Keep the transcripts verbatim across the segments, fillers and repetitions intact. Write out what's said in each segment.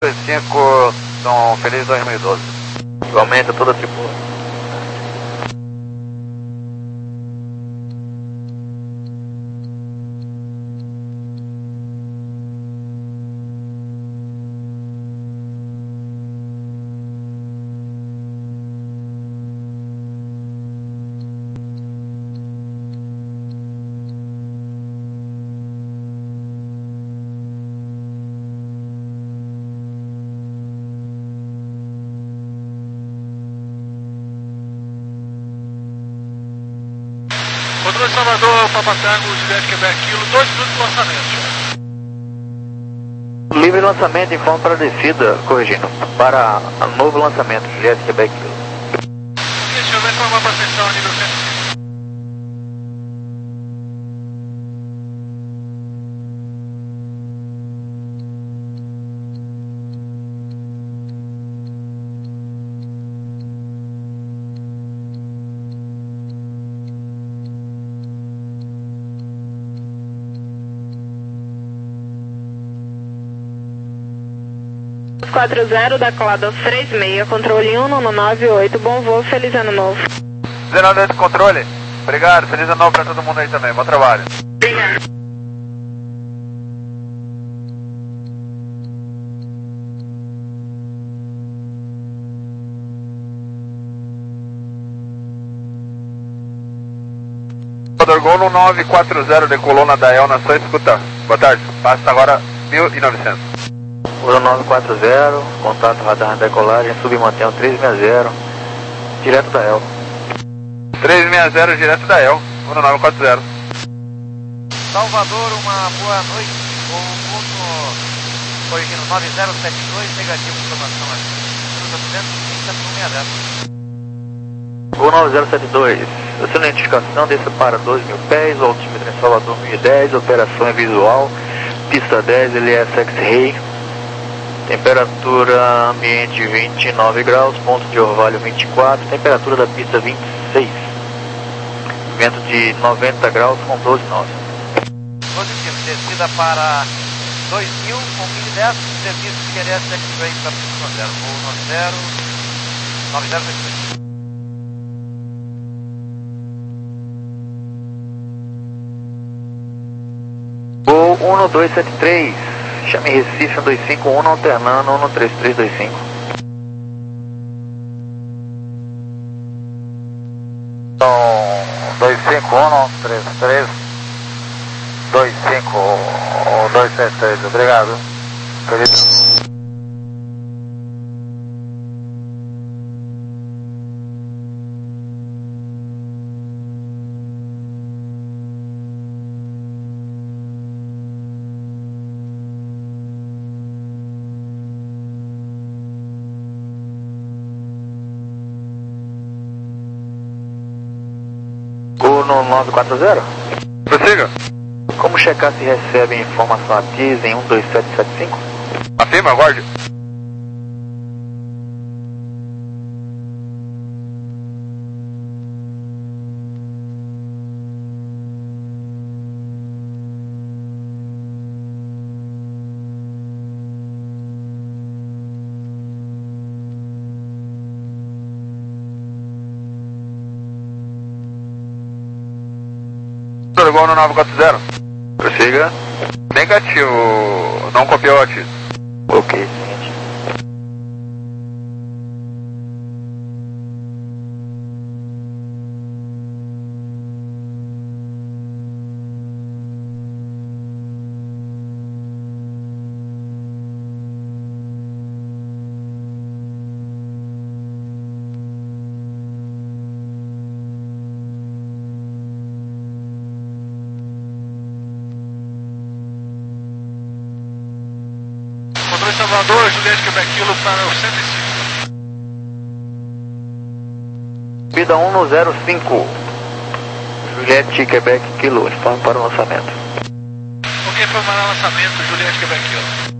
cinco, são feliz dois mil e doze. Igualmente a toda a tripulação. Controle Salvador, Papa Tango, Juliette Quebec Kilo, dois minutos de lançamento. Livre lançamento, informa para a descida, corrigindo, para novo lançamento, Juliette Quebec Kilo. Deixa eu ver informar para a seção nível cento e cinco. quatro zero, decolado três seis, controle um nove nove oito, bom voo, feliz ano novo. dezenove oito, controle. Obrigado, feliz ano novo pra todo mundo aí também, bom trabalho. Obrigado. Salvador Gol no nove quatro zero, decolou na Dael, na sua escuta. Boa tarde, passa agora mil e novecentos. Uno nove quatro zero, contato radar na decolagem, submantenha três seis zero, direto da El. três seis zero, direto da El, Uno nove quatro zero. Salvador, uma boa noite, com o Uno, corrigindo nove zero sete dois, negativo, informação aqui, duzentos e trinta por sessenta e zero. Gol nove zero sete dois, a sua identificação desça para doze mil pés, o altímetro em Salvador mil e dez, operação é visual, pista dez, L S X-Ray. Temperatura ambiente vinte e nove graus, ponto de orvalho vinte e quatro, temperatura da pista vinte e seis. Vento de noventa graus com doze nós. Positivo, descida para dois mil com mil e dez, serviço de L S X-Ray para pista zero, voo nove zero, nove zero sete dois. Voo um dois sete três. Chame Recife um dois cinco um, alternando um três três dois cinco. Então, dois cinco um, três três dois cinco dois sete três, obrigado. Feliz. No nove quatro zero? Prossiga. Como checar se recebe informação ativa em um dois sete sete cinco? Afirma, aguarde. Igual no nove quatro zero. Prossiga. Negativo, não copiou a T. Ok, seguinte. Salvador, Juliette Quebec Kilo para o cento e cinco. Vida um zero cinco. Juliette Quebec Kilo, informe para o lançamento. Ok, informará lançamento, Juliette Quebec Kilo.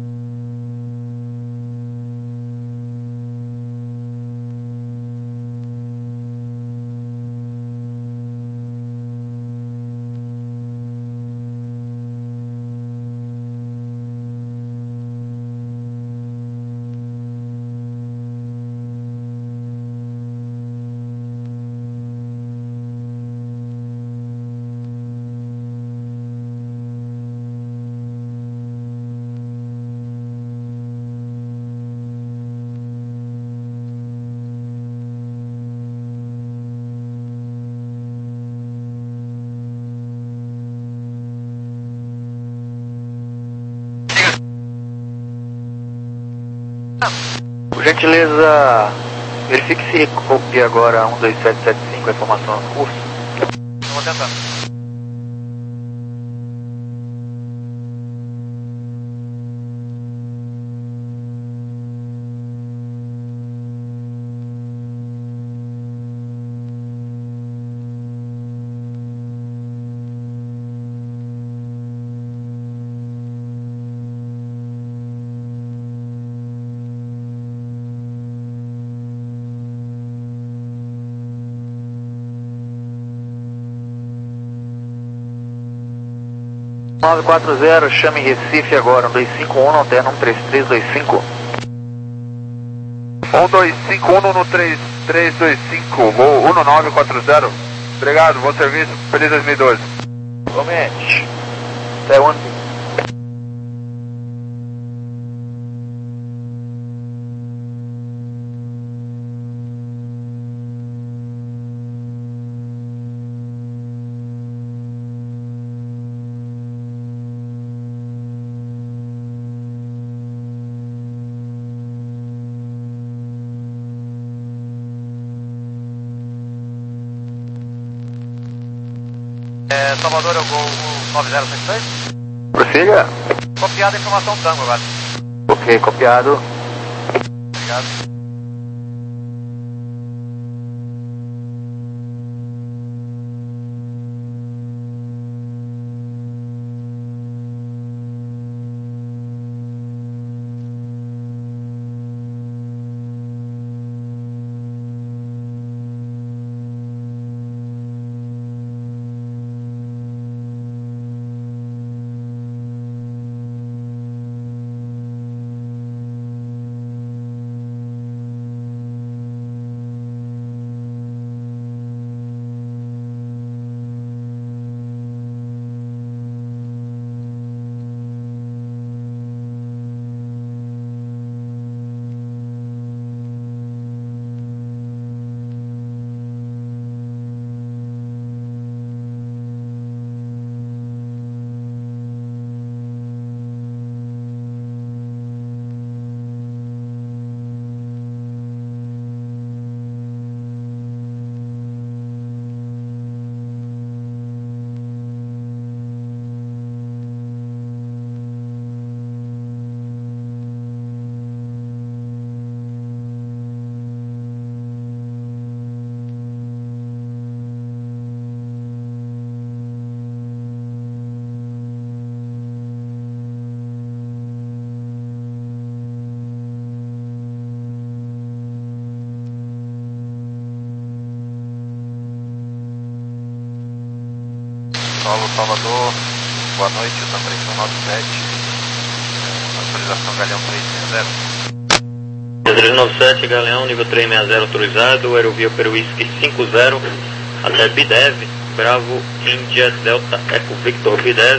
Por gentileza, verifique se copia agora um dois sete sete cinco a informação no curso. Eu vou tentar. nove quatro zero, chame Recife agora, um dois cinco um, alterna um três três dois cinco. um dois cinco um no três três dois cinco, voo um nove quatro zero. Obrigado, bom serviço, feliz dois mil e doze. Igualmente. Até ontem. É, Salvador, eu vou nove zero sete dois. Prossiga. Copiada a informação Tango agora. Ok, copiado. Obrigado. Solo Salvador, boa noite, o Também um nove sete, é, autorização Galeão três seis zero. três nove sete, Galeão, nível três seis zero autorizado, aerovia Peruísque cinco zero, até Bidev, Bravo, Índia, Delta, Eco Victor Bidev,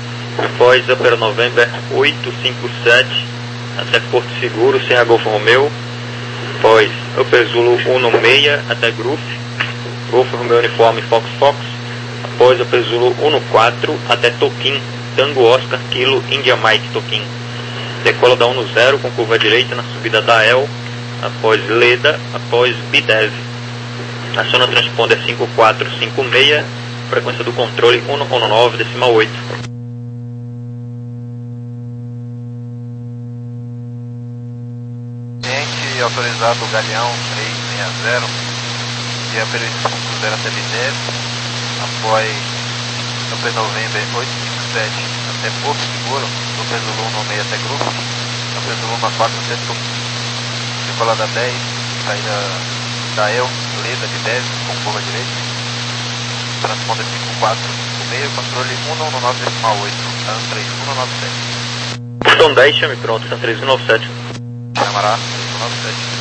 após Opera November oito cinco sete, até Porto Seguro, Serra Golfo Romeu, após Opera Zulu um seis, até Gruf, Golfo Romeu Uniforme Fox Fox, após Opera Zulu um quatro, até Toquim, Tango Oscar, Kilo, India Mike, Toquim. Decola da um zero com curva direita na subida da E L, após Leda, após Bidev. Aciona transponder cinco quatro cinco seis, frequência do controle um um nove, decimal oito. Cliente autorizado Galeão três seis zero, via Peruísque cinco zero até Bidev, após Opera November oito cinco sete até Porto Seguro, Opera Zulu um seis até Grupo, Opera Zulu um quatro até Toquim. Decola da dez, saída da E L, Leda de dez, com curva direita, transponder cinco quatro cinco seis, controle um um nove decimal oito, TAN três um nove sete. Botão dez, chame pronto, TAN três um nove sete. Chamará três um nove sete.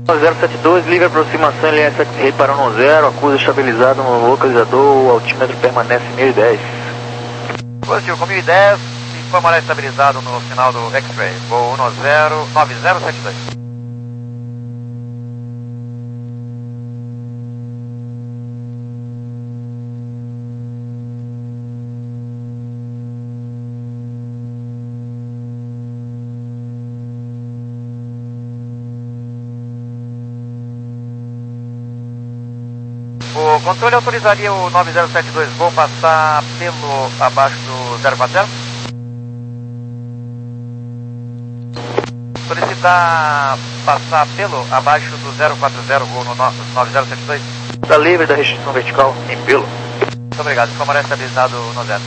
zero sete dois, livre aproximação L S X-Ray para um zero, acusa estabilizado no localizador, o altímetro permanece em mil e dez. Positivo, com mil e dez, e permanece estabilizado no final do X-Ray. Voo um zero nove zero sete dois. O controle autorizaria o nove zero sete dois voo passar pelo abaixo do zero quatro zero? Solicitar passar pelo abaixo do zero quatro zero voo no nove zero sete dois? Está livre da restrição vertical em pelo. Muito obrigado, permanece estabilizado no zero.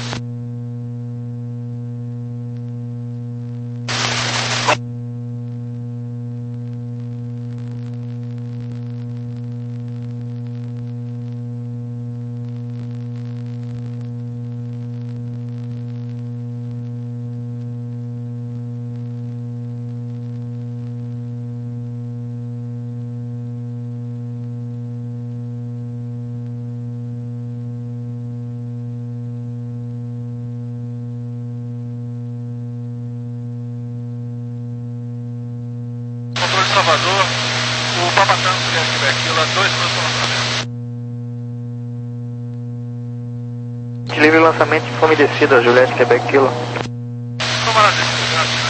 Salvador, o Papa Tango Juliette Quebec Kilo, dois minutos para lançamento. Livre lançamento de fome e descida, Juliette Quebec Kilo. Toma na descida, graças.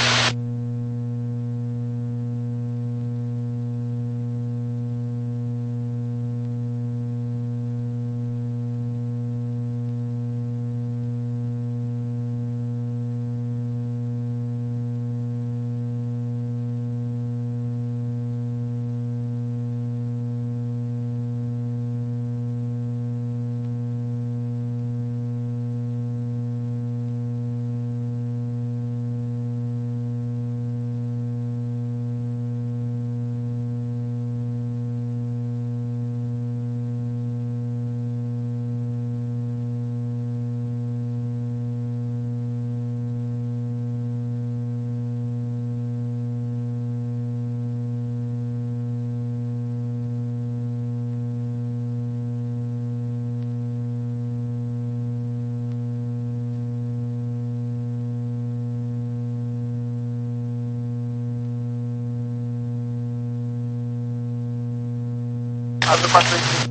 Azul bastante.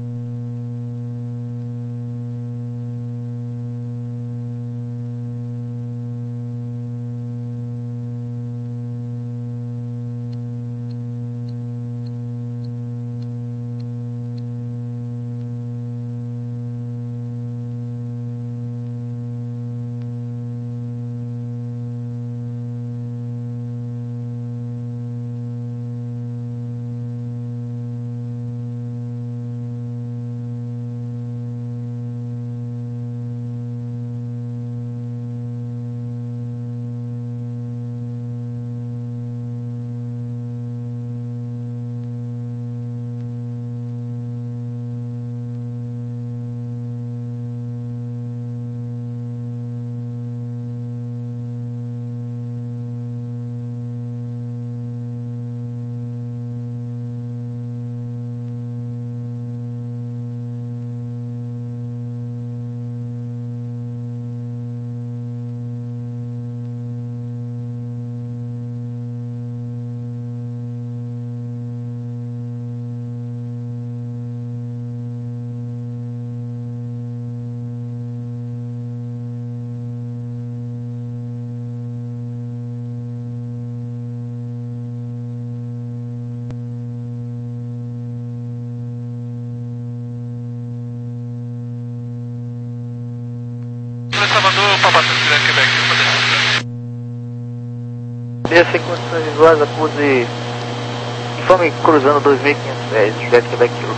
Salvador, Papa Tango Juliette Quebec Kilo, para descida. Desça em condições visuais, acuse infame cruzando dois mil e quinhentos pés, Juliette Quebec Kilo.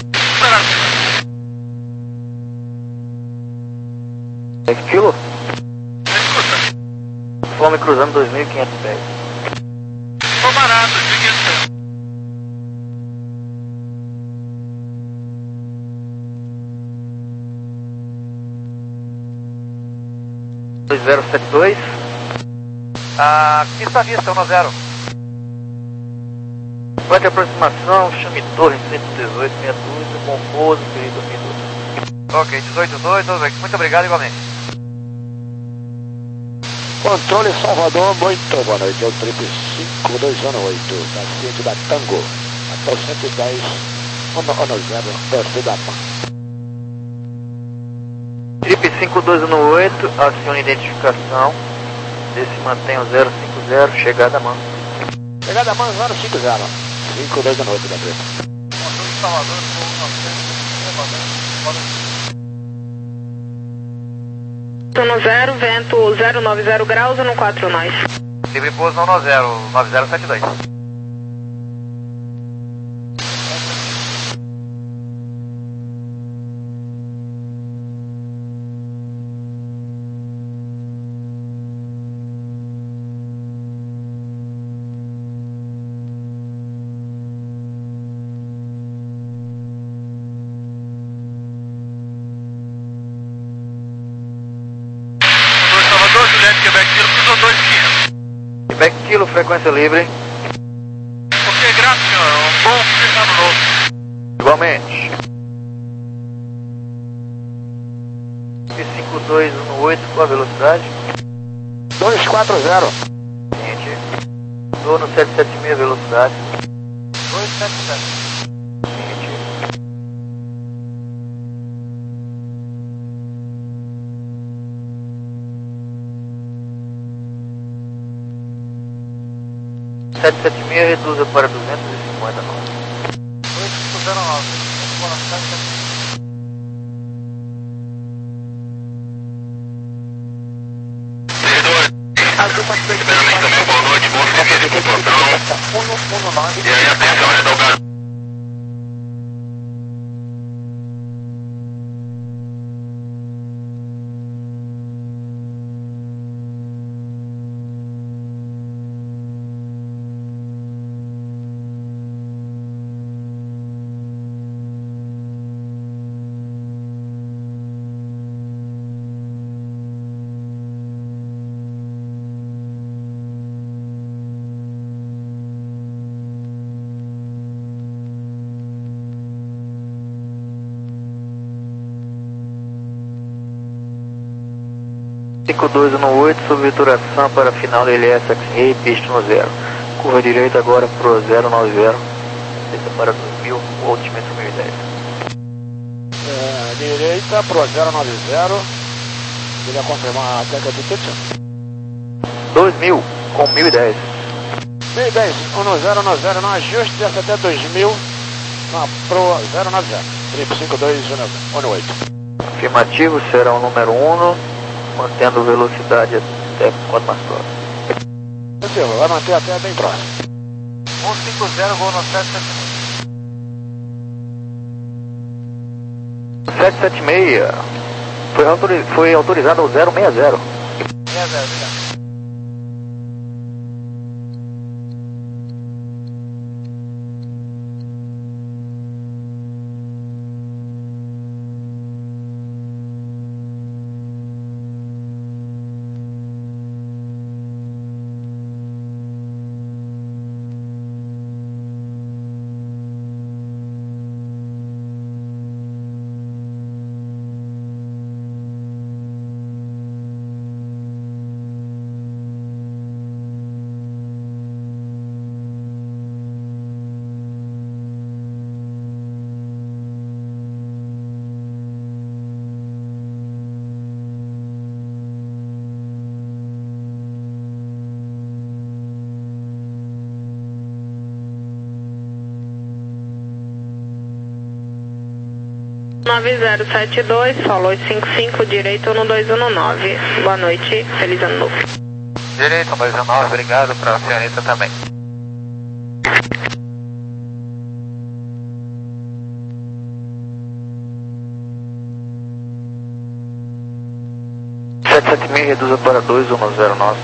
Quebec Kilo? Escuta. Fome cruzando dois mil e quinhentos pés. Tô barato, dois mil e quinhentos pés. dois zero sete dois. Ah, pista vista, um zero. Vai ter aproximação, chame torre cento e dezoito, meia dúzia, bom pouso, querido minuto. Ok, dezoito dois, muito obrigado igualmente. Controle Salvador, muito boa noite. É o trip cinco dois um oito, da ciente da Tango, até o cento e dez, ano zero, doce da Pan. Trip cinco dois um oito, acione identificação, desse mantém o zero cinco zero, chegada a mão. Chegada a mão zero cinco zero, cinco dois um oito da Preta. Controle Salvador, no zero, vento zero nove zero graus, no quatro nós. Livre pouso no zero, nove zero sete dois. Juliette, Quebec Kilo, cruzou dois quinhentos. Quebec Kilo, frequência livre. Ok, graças senhor, um bom feliz ano novo. Igualmente. cinco dois um oito, qual a velocidade? dois quatro zero. Gente, estou no sete sete seis, velocidade. dois sete sete. sete sete seis reduza para duzentos e cinquenta nós. dois cinco zero nove. Primeiramente, também boa noite, bom serviço de comportão. E aí, atenção, é Delgado. cinco dois um oito, sob vituração para final L S X-Ray, pista no zero. Curva direita agora pro zero nove zero. Desça para dois mil, altímetro mil e dez. É, direita pro zero nove zero. Queria confirmar a técnica de título. dois mil, com mil e dez. mil e dez, um zero um zero, no ajuste, desce até dois mil, na pro zero nove zero. Trip cinco dois um oito. Afirmativo, será o número um, mantendo velocidade até quanto mais próximo. Entendeu? Vai manter até bem próximo. um cinco zero, voo no sete sete seis. sete sete seis foi, autori foi autorizado ao zero seis zero. seis zero, obrigado. nove zero sete dois, follow cinco cinco, direito no dois um nove. Boa noite, feliz ano novo. Direito, dois um nove, obrigado para a senhorita também. sete sete seis reduza para dois um zero nove.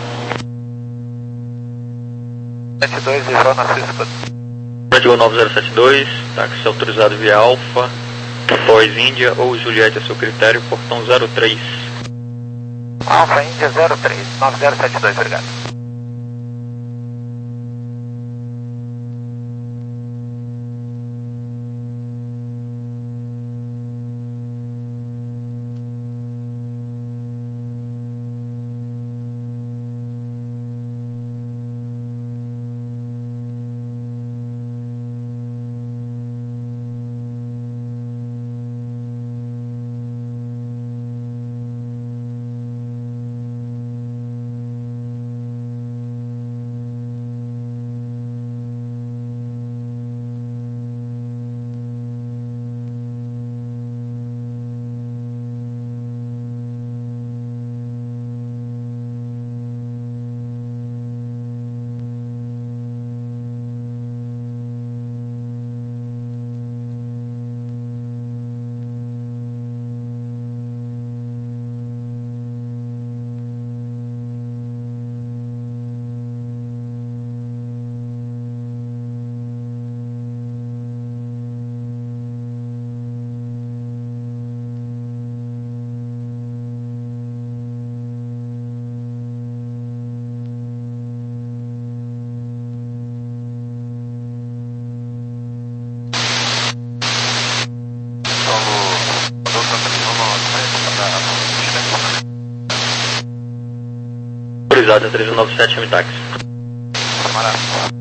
sete dois, zero na Cisco. Rádio nove zero sete dois, táxi autorizado via Alfa, Foz Índia ou Juliette a seu critério, portão zero três. Alfa Índia zero três, nove zero sete dois, obrigado. autorizado a três mil novecentos e noventa e sete, chame táxi. Camarada.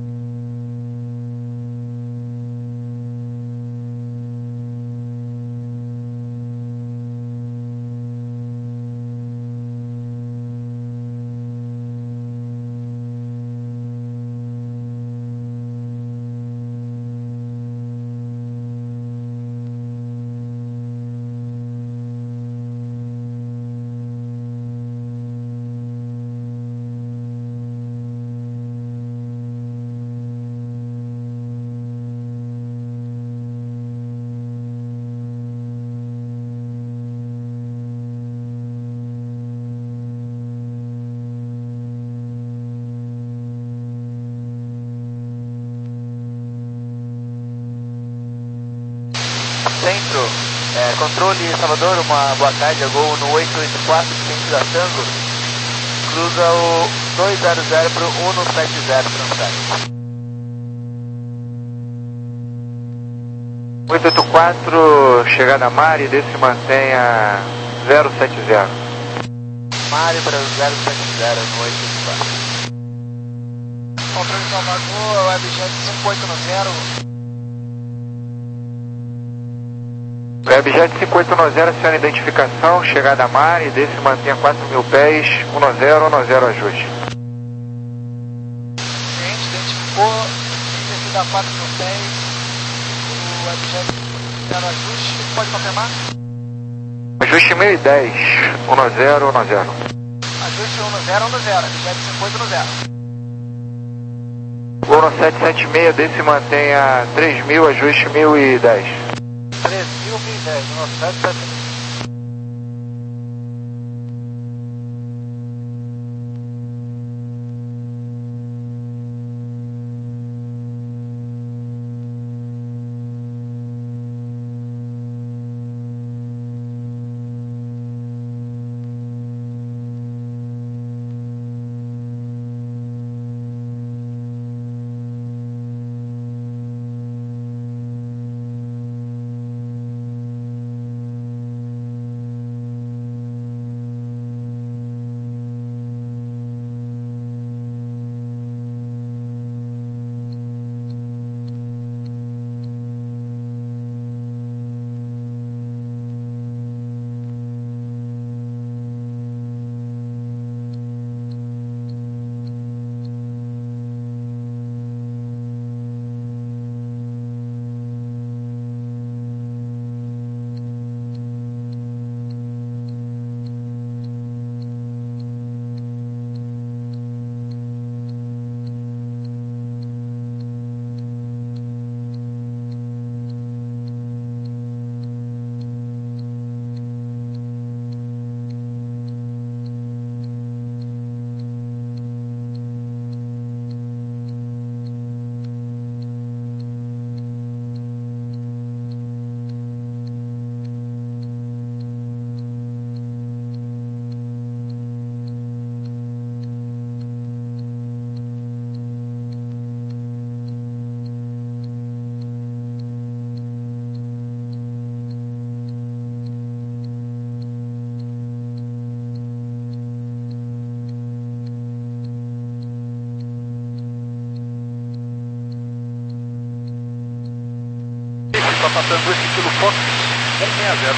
Centro, é, controle Salvador, uma boa tarde, Gol no oito oito quatro, centro da Tango, cruza o dois zero zero para o um sete zero, transfere. oito oito quatro, chegada a Mari, desse mantenha zero sete zero. Mari para zero sete zero no oito oito quatro. Controle Salvador, Webjet cinco oito zero. Webjet cinco oito zero, senhora identificação, chegada a Mari, desse mantenha quatro mil pés, um zero um zero, ajuste. Cliente identificou, descida a quatro mil pés, o Webjet zero ajuste, pode confirmar? Ajuste mil e dez, um zero um zero. Ajuste um zero um zero, Webjet cinco oito zero. Gol no sete sete seis, desse mantenha três mil, ajuste mil e dez. três mil e dez, no sete sete seis. Papa Tango esse quilo Fox cento e sessenta.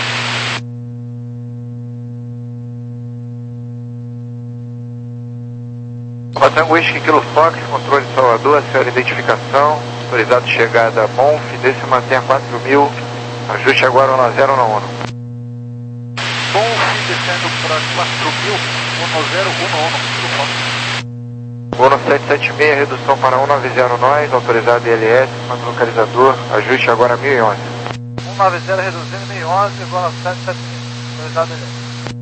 Papa Tango Whisky Kilo Fox, controle de Salvador, senhora identificação, autorizado chegada Monf, desse mantenha quatro mil, ajuste agora um zero um um. Monf descendo para quatro mil, um zero um um, Kilo Fox. Gol no sete sete seis, redução para um nove zero nós, autorizado I L S, mando localizador, ajuste agora mil e onze. um nove zero reduzindo mil e onze, igual a sete sete seis, autorizado I L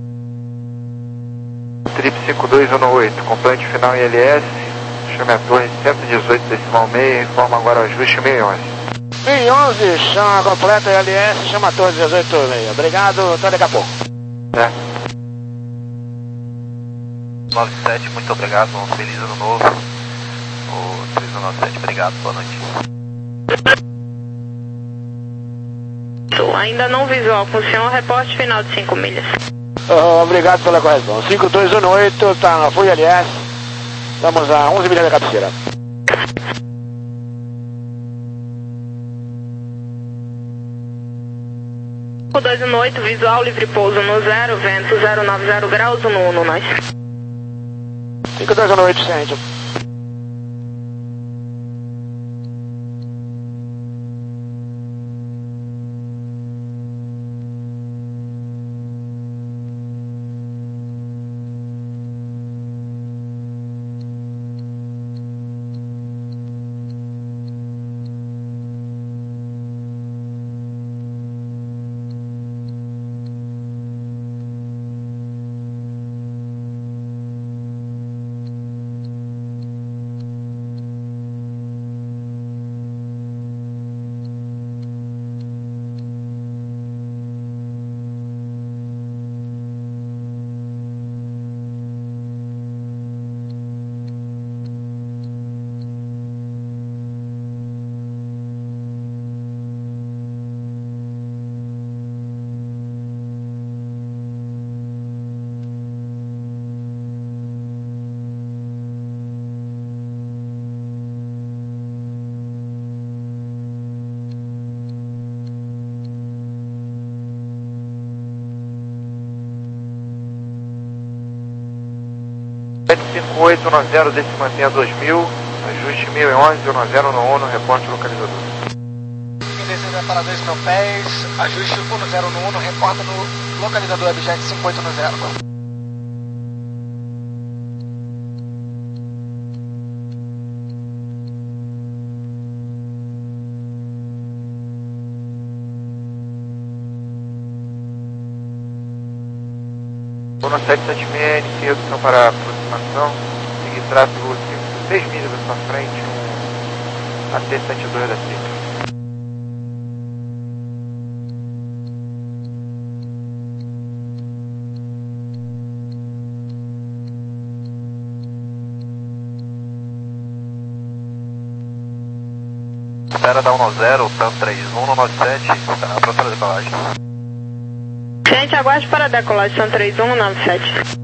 S. Trip cinco dois um oito, complete final I L S, chame a torre cento e dezoito decimal seis, informa agora o ajuste mil e onze. mil e onze, chama completa I L S, chama a torre dezoito seis. Obrigado, até daqui a pouco. É. nove sete, muito obrigado, um feliz ano novo. O três um nove sete, obrigado, boa noite. Ainda não visual com o senhor, reporte final de cinco milhas. Oh, obrigado pela correção. cinco dois um oito, está na Fui L S. Estamos a onze milhas da cabeceira. cinco dois um oito, visual, livre pouso no zero, vento zero nove zero graus, no uno, nós. cinco dois um oito, sente. cinco oito um zero, desse mantenha dois mil, ajuste mil e onze, um zero no uno, reporte localizador. Descendo para dois mil pés, ajuste um zero no uno, reporta no localizador Abjet cinco oito um zero. uno sete sete seis, inicia a opção para aproximação, seguir tráfego seis milhas da sua frente, um A T setenta e dois da C I C. Espera da um zero, T A M três um nove sete, pronto para decolagem. Gente, aguarde para a decolagem, T A M três um nove sete.